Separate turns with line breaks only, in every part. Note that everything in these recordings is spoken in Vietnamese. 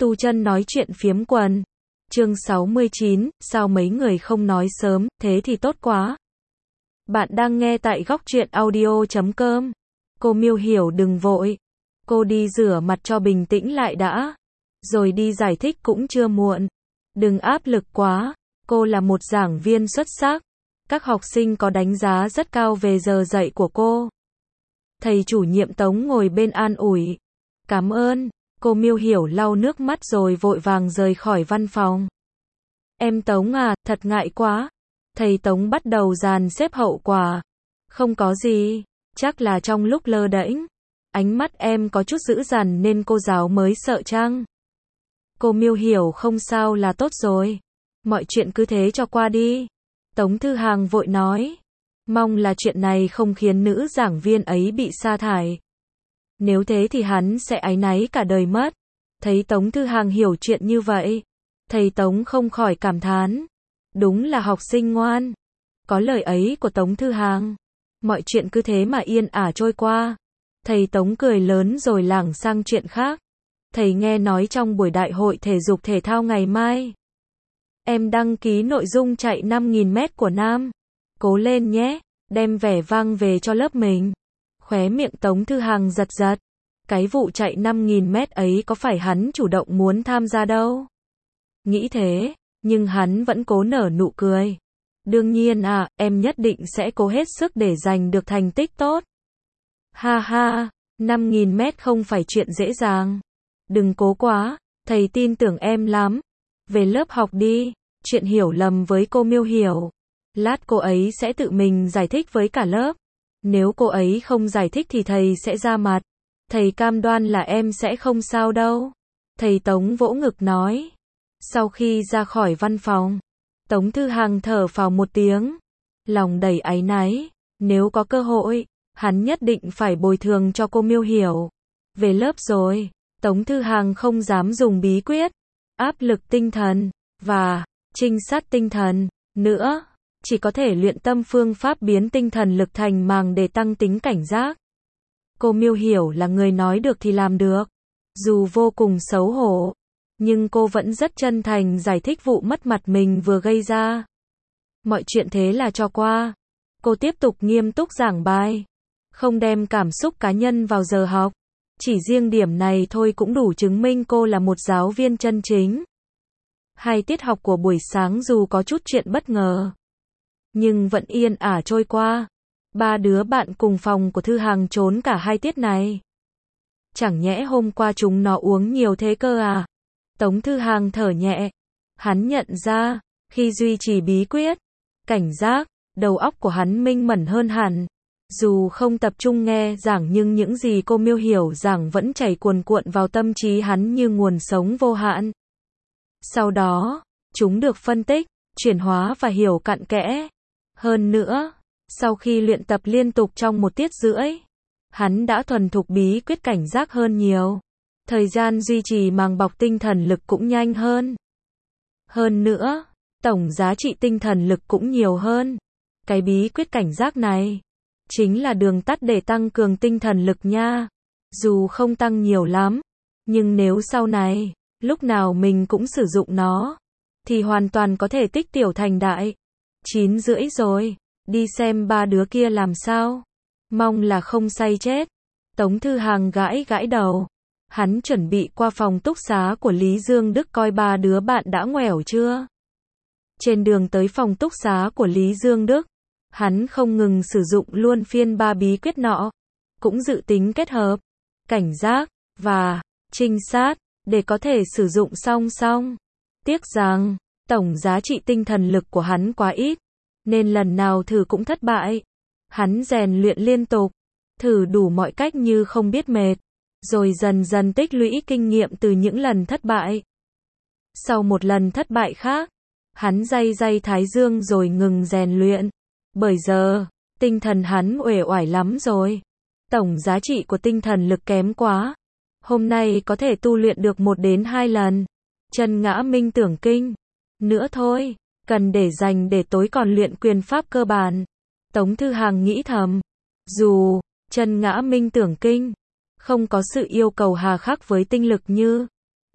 Tu chân nói chuyện phiếm quần. Chương 69, sao mấy người không nói sớm, thế thì tốt quá. Bạn đang nghe tại góc truyện audio.com. Cô Miêu Hiểu đừng vội. Cô đi rửa mặt cho bình tĩnh lại đã. Rồi đi giải thích cũng chưa muộn. Đừng áp lực quá. Cô là một giảng viên xuất sắc. Các học sinh có đánh giá rất cao về giờ dạy của cô. Thầy chủ nhiệm Tống ngồi bên an ủi. Cảm ơn. Cô Miêu Hiểu lau nước mắt rồi vội vàng rời khỏi văn phòng. Em Tống à, thật ngại quá. Thầy Tống bắt đầu dàn xếp hậu quả. Không có gì, chắc là trong lúc lơ đễnh. Ánh mắt em có chút dữ dằn nên cô giáo mới sợ chăng? Cô Miêu Hiểu không sao là tốt rồi. Mọi chuyện cứ thế cho qua đi. Tống Thư Hàng vội nói. Mong là chuyện này không khiến nữ giảng viên ấy bị sa thải. Nếu thế thì hắn sẽ áy náy cả đời mất. Thấy Tống Thư Hàng hiểu chuyện như vậy, thầy Tống không khỏi cảm thán. Đúng là học sinh ngoan. Có lời ấy của Tống Thư Hàng, mọi chuyện cứ thế mà yên ả trôi qua. Thầy Tống cười lớn rồi lảng sang chuyện khác. Thầy nghe nói trong buổi đại hội thể dục thể thao ngày mai, em đăng ký nội dung chạy 5.000 mét của nam. Cố lên nhé, đem vẻ vang về cho lớp mình. Khóe miệng Tống Thư Hàng giật giật. Cái vụ chạy 5.000 mét ấy có phải hắn chủ động muốn tham gia đâu. Nghĩ thế, nhưng hắn vẫn cố nở nụ cười. Đương nhiên à, em nhất định sẽ cố hết sức để giành được thành tích tốt. Ha ha, 5.000 mét không phải chuyện dễ dàng. Đừng cố quá, thầy tin tưởng em lắm. Về lớp học đi, chuyện hiểu lầm với cô Miêu Hiểu. Lát cô ấy sẽ tự mình giải thích với cả lớp. Nếu cô ấy không giải thích thì thầy sẽ ra mặt. Thầy cam đoan là em sẽ không sao đâu. Thầy Tống vỗ ngực nói. Sau khi ra khỏi văn phòng, Tống Thư Hàng thở phào một tiếng. Lòng đầy áy náy. Nếu có cơ hội, hắn nhất định phải bồi thường cho cô Miêu Hiểu. Về lớp rồi, Tống Thư Hàng không dám dùng bí quyết, áp lực tinh thần, và trinh sát tinh thần, nữa. Chỉ có thể luyện tâm phương pháp biến tinh thần lực thành màng để tăng tính cảnh giác. Cô Miêu Hiểu là người nói được thì làm được. Dù vô cùng xấu hổ, nhưng cô vẫn rất chân thành giải thích vụ mất mặt mình vừa gây ra. Mọi chuyện thế là cho qua. Cô tiếp tục nghiêm túc giảng bài. Không đem cảm xúc cá nhân vào giờ học. Chỉ riêng điểm này thôi cũng đủ chứng minh cô là một giáo viên chân chính. 2 tiết học của buổi sáng dù có chút chuyện bất ngờ, nhưng vẫn yên ả trôi qua. 3 đứa bạn cùng phòng của Thư Hàng trốn cả 2 tiết này. Chẳng nhẽ hôm qua chúng nó uống nhiều thế cơ à? Tống Thư Hàng thở nhẹ. Hắn nhận ra, khi duy trì bí quyết, cảnh giác, đầu óc của hắn minh mẫn hơn hẳn. Dù không tập trung nghe giảng nhưng những gì cô Miêu Hiểu giảng vẫn chảy cuồn cuộn vào tâm trí hắn như nguồn sống vô hạn. Sau đó, chúng được phân tích, chuyển hóa và hiểu cặn kẽ. Hơn nữa, sau khi luyện tập liên tục trong 1 tiết rưỡi, hắn đã thuần thục bí quyết cảnh giác hơn nhiều. Thời gian duy trì màng bọc tinh thần lực cũng nhanh hơn. Hơn nữa, tổng giá trị tinh thần lực cũng nhiều hơn. Cái bí quyết cảnh giác này chính là đường tắt để tăng cường tinh thần lực nha. Dù không tăng nhiều lắm, nhưng nếu sau này, lúc nào mình cũng sử dụng nó, thì hoàn toàn có thể tích tiểu thành đại. 9 rưỡi rồi, đi xem 3 đứa kia làm sao. Mong là không say chết. Tống Thư Hàng gãi gãi đầu. Hắn chuẩn bị qua phòng túc xá của Lý Dương Đức coi 3 đứa bạn đã ngoẻo chưa. Trên đường tới phòng túc xá của Lý Dương Đức, hắn không ngừng sử dụng luôn phiên 3 bí quyết nọ. Cũng dự tính kết hợp cảnh giác và trinh sát để có thể sử dụng song song. Tiếc rằng tổng giá trị tinh thần lực của hắn quá ít, nên lần nào thử cũng thất bại. Hắn rèn luyện liên tục, thử đủ mọi cách như không biết mệt, rồi dần dần tích lũy kinh nghiệm từ những lần thất bại. Sau một lần thất bại khác, hắn day day thái dương rồi ngừng rèn luyện. Bởi giờ, tinh thần hắn uể oải lắm rồi. Tổng giá trị của tinh thần lực kém quá. Hôm nay có thể tu luyện được 1 đến 2 lần. Chân ngã minh tưởng kinh. Nữa thôi, cần để dành để tối còn luyện quyền pháp cơ bản. Tống Thư Hàng nghĩ thầm. Dù chân ngã minh tưởng kinh không có sự yêu cầu hà khắc với tinh lực như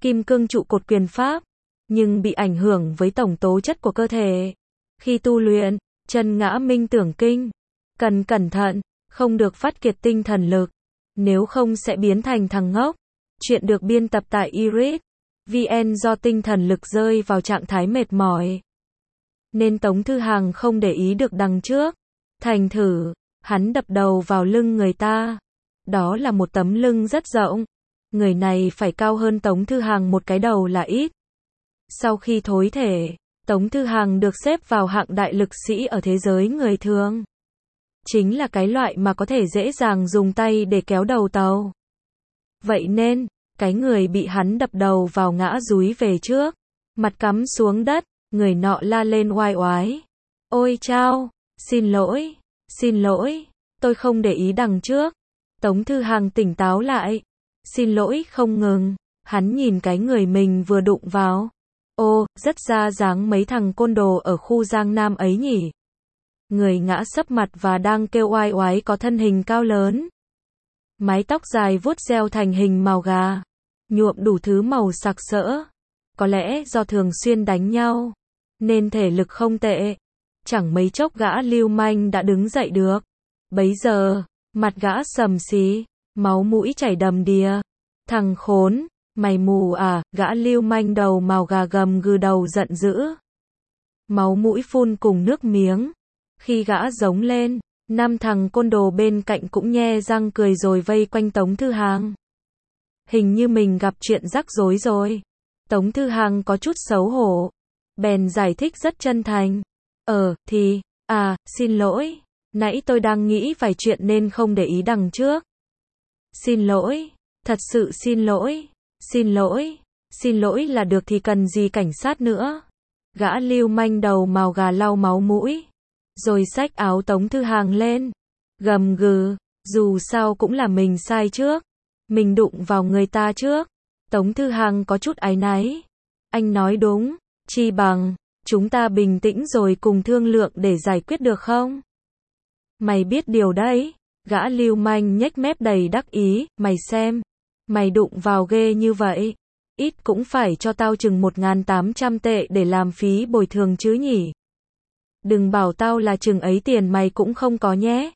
kim cương trụ cột quyền pháp, nhưng bị ảnh hưởng với tổng tố chất của cơ thể. Khi tu luyện, chân ngã minh tưởng kinh, cần cẩn thận, không được phát kiệt tinh thần lực, nếu không sẽ biến thành thằng ngốc. Chuyện được biên tập tại iris.vn do tinh thần lực rơi vào trạng thái mệt mỏi, nên Tống Thư Hằng không để ý được đằng trước. Thành thử, hắn đập đầu vào lưng người ta. Đó là một tấm lưng rất rộng. Người này phải cao hơn Tống Thư Hằng một cái đầu là ít. Sau khi thối thể, Tống Thư Hằng được xếp vào hạng đại lực sĩ ở thế giới người thường. Chính là cái loại mà có thể dễ dàng dùng tay để kéo đầu tàu. Vậy nên, cái người bị hắn đập đầu vào ngã dúi về trước, mặt cắm xuống đất, người nọ la lên oai oái. Ôi chao, xin lỗi, tôi không để ý đằng trước. Tống Thư Hằng tỉnh táo lại. Xin lỗi không ngừng, hắn nhìn cái người mình vừa đụng vào. Ô, rất ra dáng mấy thằng côn đồ ở khu Giang Nam ấy nhỉ. Người ngã sấp mặt và đang kêu oai oái có thân hình cao lớn. Mái tóc dài vuốt gel thành hình màu gà, nhuộm đủ thứ màu sặc sỡ. Có lẽ do thường xuyên đánh nhau, nên thể lực không tệ. Chẳng mấy chốc gã lưu manh đã đứng dậy được. Bấy giờ, mặt gã sầm xí, máu mũi chảy đầm đìa. Thằng khốn, mày mù à, gã lưu manh đầu màu gà gầm gừ đầu giận dữ. Máu mũi phun cùng nước miếng. Khi gã giống lên, 5 thằng côn đồ bên cạnh cũng nhe răng cười rồi vây quanh Tống Thư Hằng. Hình như mình gặp chuyện rắc rối rồi. Tống Thư Hằng có chút xấu hổ, bèn giải thích rất chân thành. Xin lỗi, nãy tôi đang nghĩ vài chuyện nên không để ý đằng trước. Xin lỗi, thật sự xin lỗi là được thì cần gì cảnh sát nữa. Gã lưu manh đầu màu gà lau máu mũi, rồi xách áo Tống Thư Hằng lên, gầm gừ, dù sao cũng là mình sai trước, mình đụng vào người ta trước. Tống Thư Hằng có chút áy náy. Anh nói đúng, chi bằng chúng ta bình tĩnh rồi cùng thương lượng để giải quyết được không? Mày biết điều đấy. Gã lưu manh nhếch mép đầy đắc ý. Mày xem, mày đụng vào ghê như vậy, ít cũng phải cho tao chừng 1.800 tệ để làm phí bồi thường chứ nhỉ. Đừng bảo tao là chừng ấy tiền mày cũng không có nhé.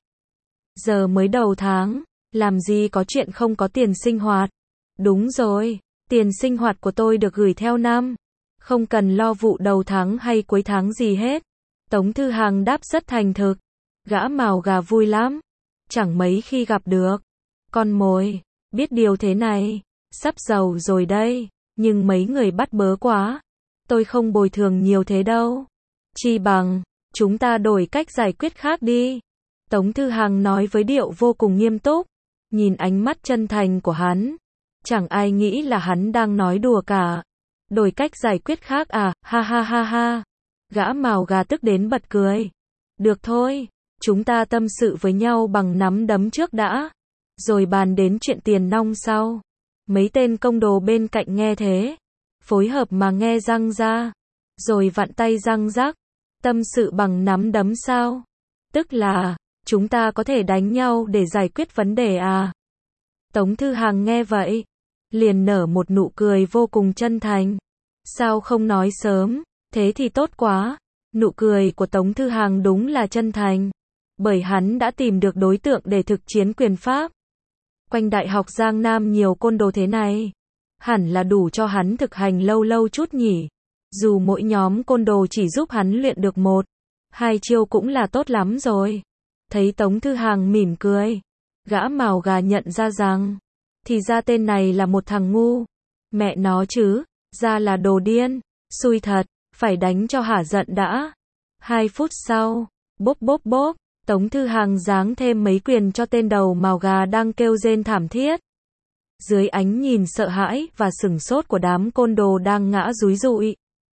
Giờ mới đầu tháng, làm gì có chuyện không có tiền sinh hoạt. Đúng rồi, tiền sinh hoạt của tôi được gửi theo năm, không cần lo vụ đầu tháng hay cuối tháng gì hết. Tống Thư Hằng đáp rất thành thực. Gã màu gà vui lắm, chẳng mấy khi gặp được con mồi. Biết điều thế này, sắp giàu rồi đây, nhưng mấy người bắt bớ quá. Tôi không bồi thường nhiều thế đâu. Chi bằng chúng ta đổi cách giải quyết khác đi. Tống Thư Hằng nói với điệu vô cùng nghiêm túc. Nhìn ánh mắt chân thành của hắn, chẳng ai nghĩ là hắn đang nói đùa cả. Đổi cách giải quyết khác à, ha ha ha ha. Gã màu gà tức đến bật cười. Được thôi, chúng ta tâm sự với nhau bằng nắm đấm trước đã, rồi bàn đến chuyện tiền nong sau. Mấy tên công đồ bên cạnh nghe thế, phối hợp mà nghe răng ra, rồi vặn tay răng rắc. Tâm sự bằng nắm đấm sao? Tức là, chúng ta có thể đánh nhau để giải quyết vấn đề à? Tống Thư Hằng nghe vậy, liền nở một nụ cười vô cùng chân thành. Sao không nói sớm, thế thì tốt quá. Nụ cười của Tống Thư Hằng đúng là chân thành, bởi hắn đã tìm được đối tượng để thực chiến quyền pháp. Quanh Đại học Giang Nam nhiều côn đồ thế này, hẳn là đủ cho hắn thực hành lâu lâu chút nhỉ. Dù mỗi nhóm côn đồ chỉ giúp hắn luyện được 1-2 chiêu cũng là tốt lắm rồi. Thấy Tống Thư Hằng mỉm cười, gã màu gà nhận ra rằng, thì ra tên này là một thằng ngu. Mẹ nó chứ, ra là đồ điên, xui thật, phải đánh cho hả giận đã. 2 phút sau, bốp bốp bốp, Tống Thư Hằng giáng thêm mấy quyền cho tên đầu màu gà đang kêu rên thảm thiết. Dưới ánh nhìn sợ hãi và sửng sốt của đám côn đồ đang ngã rúi rụi,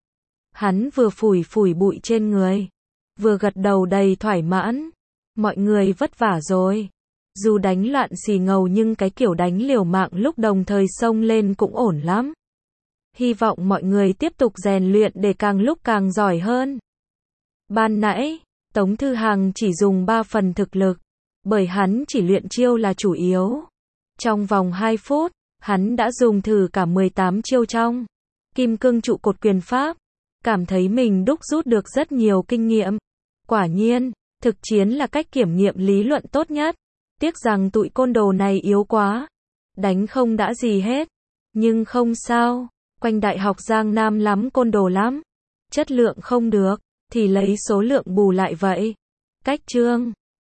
hắn vừa phủi phủi bụi trên người, vừa gật đầu đầy thoải mãn. Mọi người vất vả rồi. Dù đánh loạn xì ngầu nhưng cái kiểu đánh liều mạng lúc đồng thời xông lên cũng ổn lắm. Hy vọng mọi người tiếp tục rèn luyện để càng lúc càng giỏi hơn. Ban nãy, Tống Thư Hằng chỉ dùng 3 phần thực lực, bởi hắn chỉ luyện chiêu là chủ yếu. Trong vòng 2 phút, Hắn đã dùng thử cả 18 chiêu trong Kim Cương trụ cột quyền pháp, cảm thấy mình đúc rút được rất nhiều kinh nghiệm. Quả nhiên, thực chiến là cách kiểm nghiệm lý luận tốt nhất. Tiếc rằng tụi côn đồ này yếu quá. Đánh không đã gì hết. Nhưng không sao, quanh Đại học Giang Nam lắm côn đồ lắm. Chất lượng không được, thì lấy số lượng bù lại vậy. Cách chương